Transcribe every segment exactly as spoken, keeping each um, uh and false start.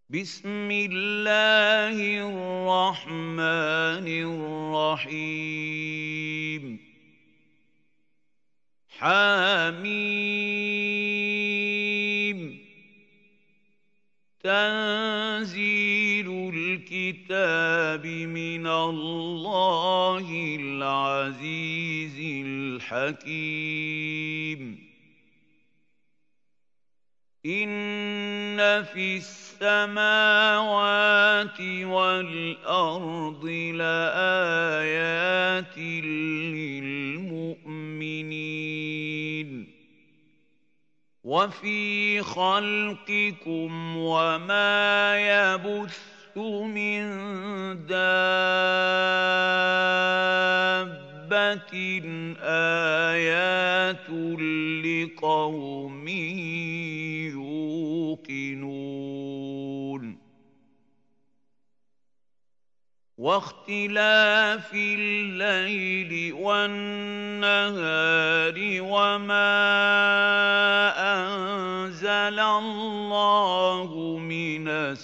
بسم الله الرحمن الرحيم حميم تنزيل الكتاب من الله العزيز الحكيم إن في السماوات والأرض لآيات للمؤمنين وفي خلقكم وما يبث من دابة آيات لقوم يوقنون واختلاف الليل والنهار وما أنزل الله من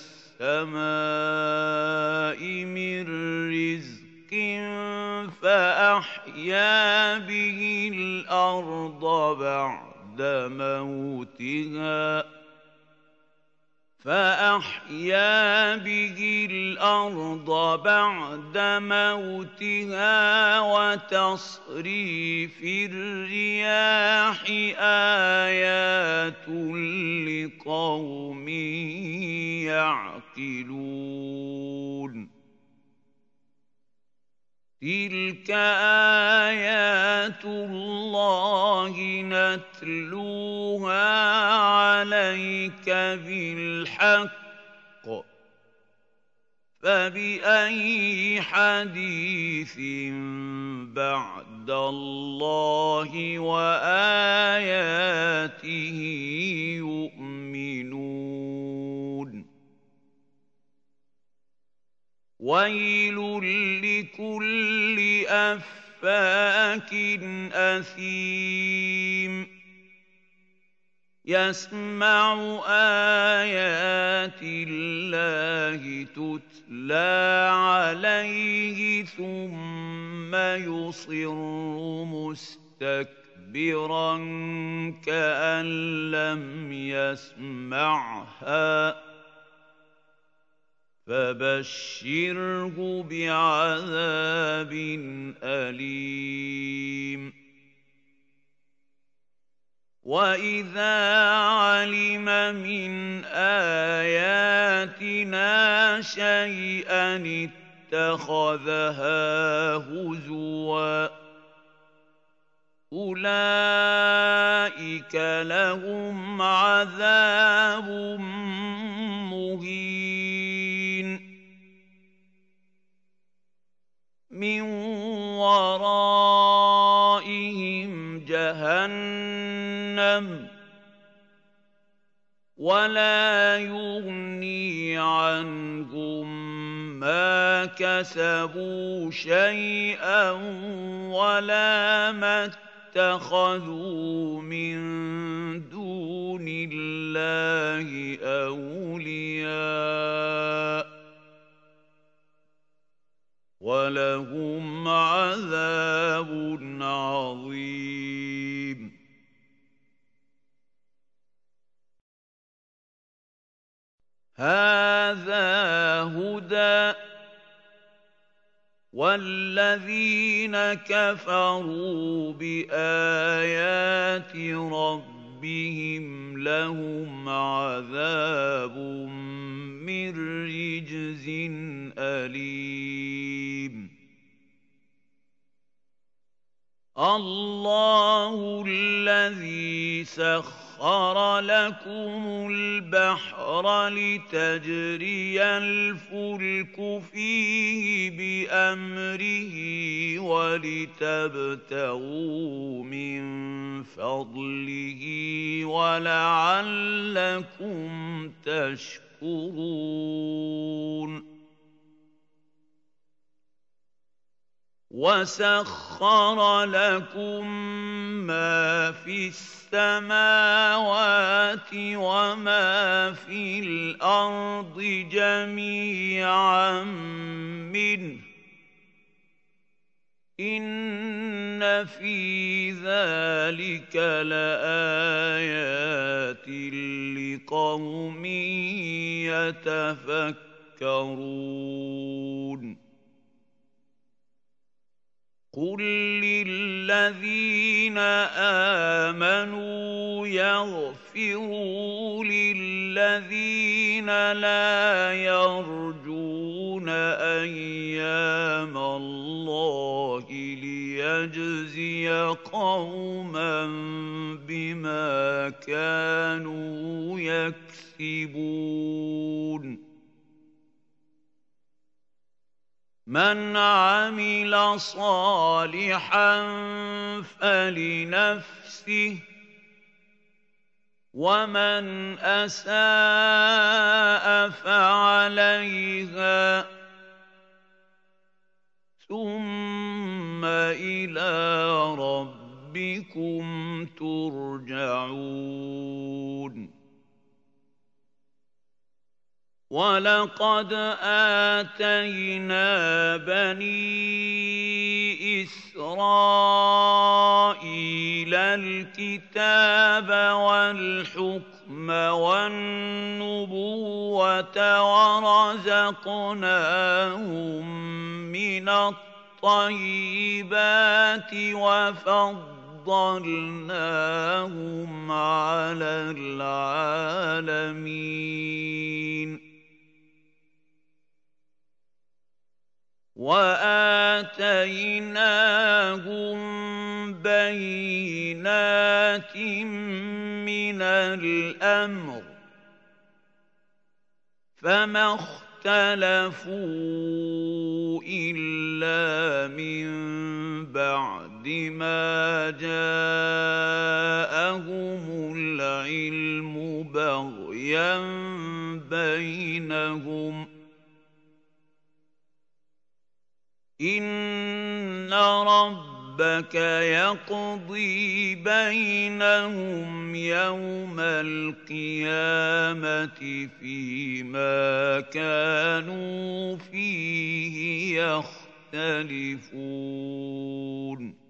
السماء من رزق فأحيا به الأرض بعد موتها فأحيا به الأرض بعد موتها وتصريف الرياح آيات لقوم يعقلون تلك آيات الله نتلوها عليك بالحق فبأي حديث بعد الله وآياته يؤمنون ويل لكل أفاك أثيم يسمع آيات الله تتلى عليه ثم يصر مستكبرا كأن لم يسمعها فبشره بعذاب أليم وإذا علم من آياتنا شيئا اتخذها هزوا أولئك لهم عذاب مهين من ورائهم جهنم ولا يغني عنهم ما كسبوا شيئا ولا ما اتخذوا من دون الله أولياء ولهم عذاب عظيم هذا هدى والذين كفروا بآيات ربهم لهم عذاب من رجز أليم الله الذي سخر لكم البحر لتجري الفلك فيه بأمره ولتبتغوا من فضله ولعلكم تشكرون وَسَخَّرَ لَكُم مَّا فِي السَّمَاوَاتِ وَمَا فِي الْأَرْضِ جَمِيعًا مِّنْهُ ۚ إِنَّ فِي ذَٰلِكَ لَآيَاتٍ لِّقَوْمٍ يَتَفَكَّرُونَ قُل لِّلَّذِينَ آمَنُوا يَغْفِرُوا لِلَّذِينَ لَا يَرْجُونَ أَيَّامَ اللَّهِ لِيَجْزِيَ قَوْمًا بِمَا كَانُوا يَكْسِبُونَ مَنْ عَمِلَ صَالِحًا فَلِنَفْسِهِ وَمَنْ أَسَاءَ فَعَلَيْهَا ثُمَّ إِلَىٰ رَبِّكُمْ تُرْجَعُونَ وَلَقَدْ آتَيْنَا بَنِي إِسْرَائِيلَ الْكِتَابَ وَالْحُكْمَ وَالنُّبُوَّةَ وَرَزَقْنَاهُم مِّنَ الطَّيِّبَاتِ وَفَضَّلْنَاهُمْ عَلَى الْعَالَمِينَ وَآتَيْنَاهُم بَيِّنَاتٍ مِّنَ الْأَمْرِ ۖ فَمَا اخْتَلَفُوا إِلَّا مِن بَعْدِ مَا جَاءَهُمُ الْعِلْمُ بَغْيًا بَيْنَهُمْ ۚ إِنَّ رَبَّكَ يَقْضِي بَيْنَهُمْ يَوْمَ الْقِيَامَةِ فِيمَا كَانُوا فِيهِ يَخْتَلِفُونَ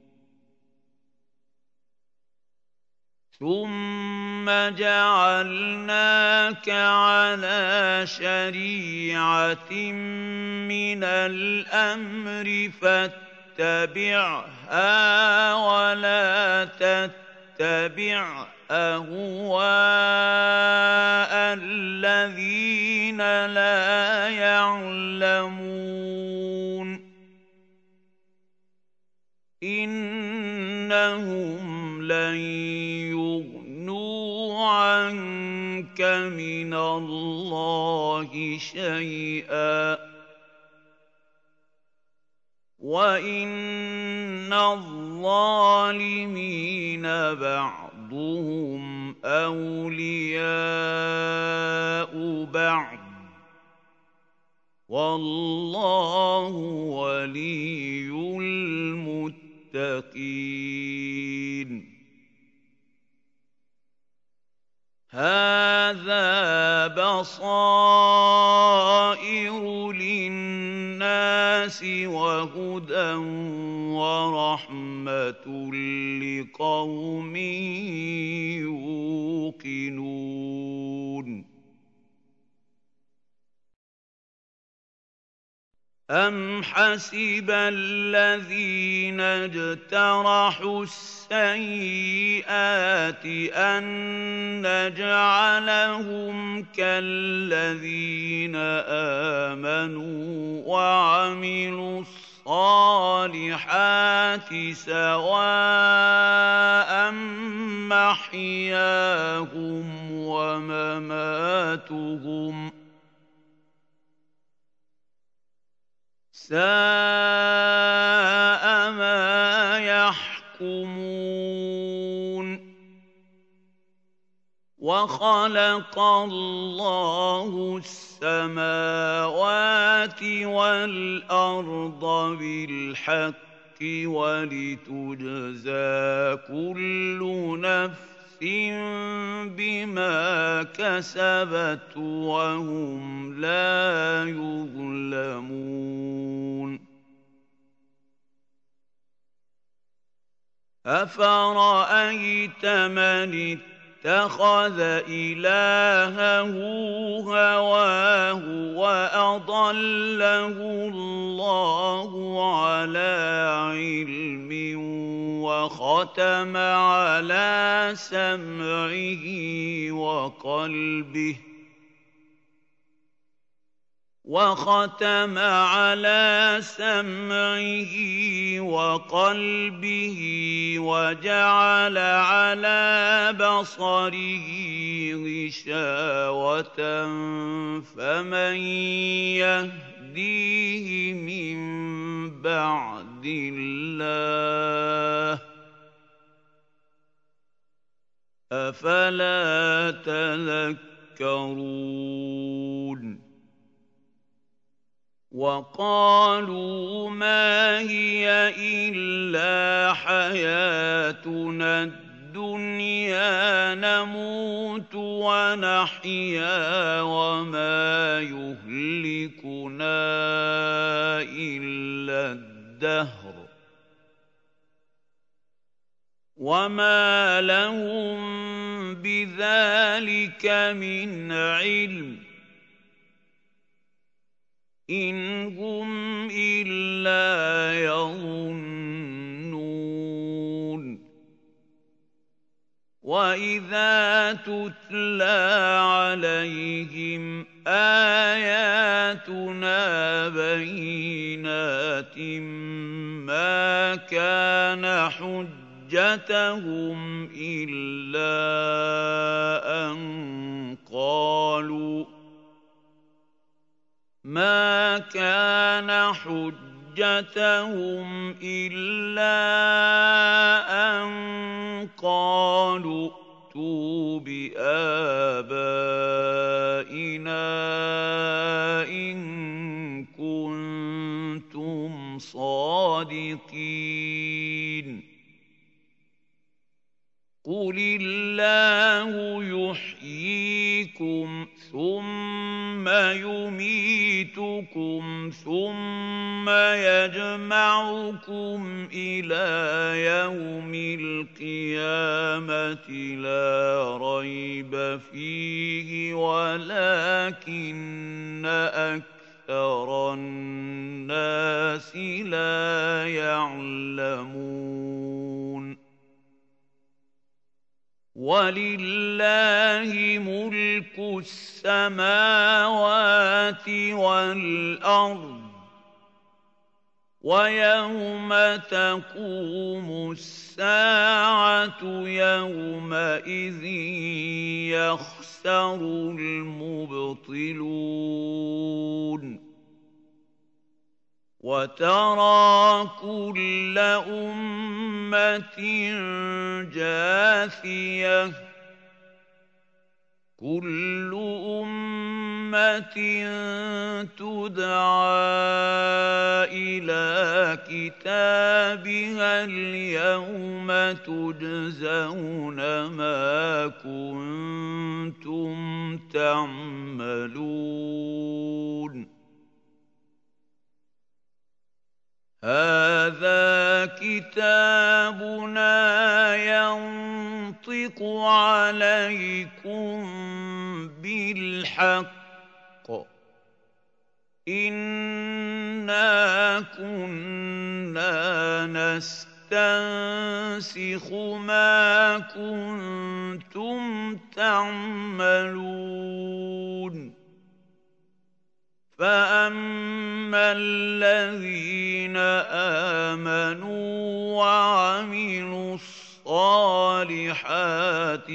ثُمَّ جَعَلْنَاكَ عَلَىٰ شَرِيعَةٍ مِّنَ الْأَمْرِ فَاتَّبِعْهَا وَلَا تَتَّبِعْ أَهْوَاءَ الَّذِينَ لَا يَعْلَمُونَ إِنَّهُمْ لَن يُغْنُوا عَنكَ مِنَ اللَّهِ شَيْئًا وَإِنَّ الظَّالِمِينَ بَعْضُهُمْ أَوْلِيَاءُ بَعْضٍ ۖ وَاللَّهُ وَلِيُّ الْمُتَّقِينَ هَٰذَا بَصَائِرُ لِلنَّاسِ وَهُدًى وَرَحْمَةٌ لِّقَوْمٍ يُوقِنُونَ أَمْ حَسِبَ الَّذِينَ اجْتَرَحُوا السَّيِّئَاتِ أَن نَّجْعَلَهُمْ كَالَّذِينَ آمَنُوا وَعَمِلُوا الصَّالِحَاتِ سَوَاءً مَّحْيَاهُمْ وَمَمَاتُهُمْ ۚ سَاءَ مَا يَحْكُمُونَ وَخَلَقَ اللَّهُ السَّمَاوَاتِ وَالْأَرْضَ بِالْحَقِّ ولتجزى كل نفس بما كسبت وهم لا يظلمون أفرأيت من اتخذ إلهه هواه وأضله الله على علم وختم على سمعه وقلبه وختم على سمعه وقلبه وجعل على بصره غشاوة فمن يهديه من بعد الله أفلا تذكرون وقالوا ما هي إلا حياتنا الدنيا نموت ونحيا وما يهلكنا إلا الدهر وما لهم بذلك من علم إن هم إلا يظنون وإذا تتلى عليهم آياتنا بينات ما كان حجتهم إلا أن قالوا ما كان حجتهم إلا أن قالوا ائتوا بآبائنا إن كنتم صادقين قل الله يحييكم ثم يميتكم ثم يجمعكم إلى يوم القيامة لا ريب فيه ولكن أكثر الناس لا يعلمون ولله ملك السماوات والأرض ويوم تقوم الساعة يومئذ يخسر المبطلون وترى كل أمة جاثية كل أمة تدعى إلى كتابها اليوم تجزون ما كنتم تعملون هذا كتابنا ينطق عليكم بالحق إنا كنا نستنسخ ما كنتم تعملون فأما الذين آمنوا وعملوا الصالحات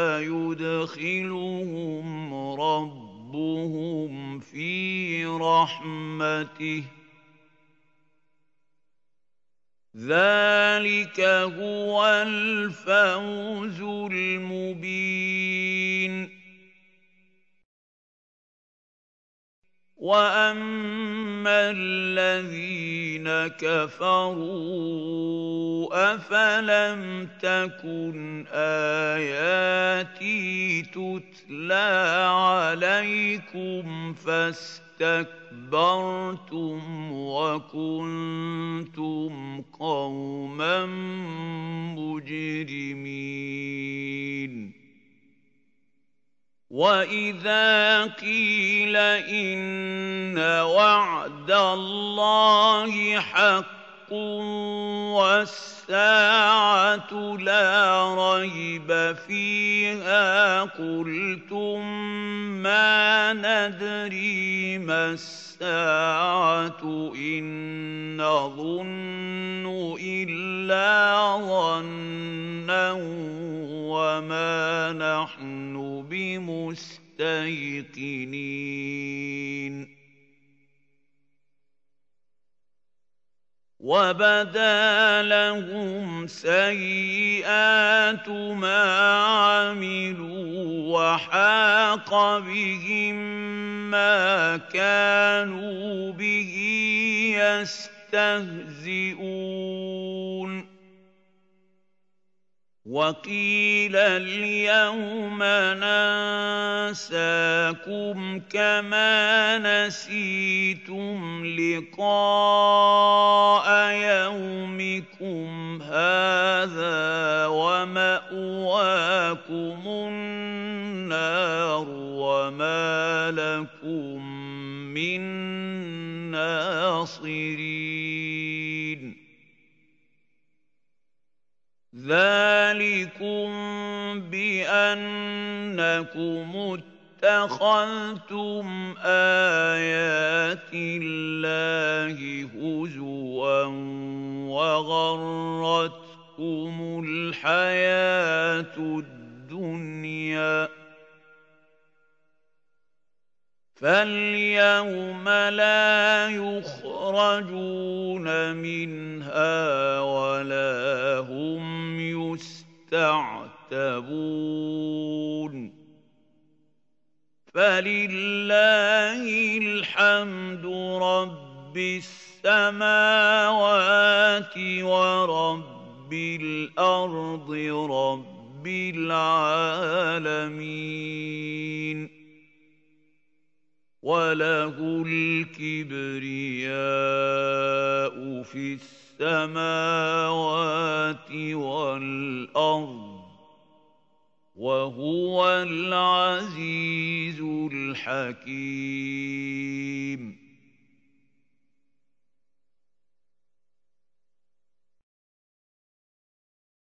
فيدخلهم ربهم في رحمته ذلك هو الفوز المبين وأما أَمَّا الَّذِينَ كَفَرُوا أَفَلَمْ تَكُنْ آيَاتِي تُتْلَىٰ عَلَيْكُمْ فَاسْتَكْبَرْتُمْ وَكُنتُمْ قَوْمًا مُجْرِمِينَ وَإِذَا قِيلَ إِنَّ وَعْدَ اللَّهِ حَقٌّ وَالسَّاعَةُ لَا رَيْبَ فِيهَا قُلْتُم مَّا نَدْرِي مَا السَّاعَةُ إِن نَّظُنُّ إِلَّا ظَنًّا وَمَا نَحْنُ بِمُسْتَيْقِنِينَ وَبَدَا لَهُمْ سَيِّئَاتُ مَا عَمِلُوا وَحَاقَ بِهِم مَّا كَانُوا بِهِ يَسْتَهْزِئُونَ وَقِيلَ الْيَوْمَ نَنسَاكُمْ كَمَا نَسِيتُمْ لِقَاءَ يَوْمِكُمْ هَٰذَا وَمَأْوَاكُمُ النَّارُ وَمَا لَكُم مِّن نَّاصِرِينَ ذَٰلِكُم بِأَنَّكُمُ اتَّخَذْتُمْ آيَاتِ اللَّهِ هُزُوًا وَغَرَّتْكُمُ الْحَيَاةُ الدُّنْيَا فَالْيَوْمَ لَا يُخْرَجُونَ مِنْهَا وَلَا هُمْ يُسْتَعْتَبُونَ فَلِلَّهِ الْحَمْدُ رَبِّ السَّمَاوَاتِ وَرَبِّ الْأَرْضِ رَبِّ الْعَالَمِينَ وَلَهُ الْكِبْرِيَاءُ فِي السَّمَاوَاتِ وَالْأَرْضِ وَهُوَ الْعَزِيزُ الْحَكِيمُ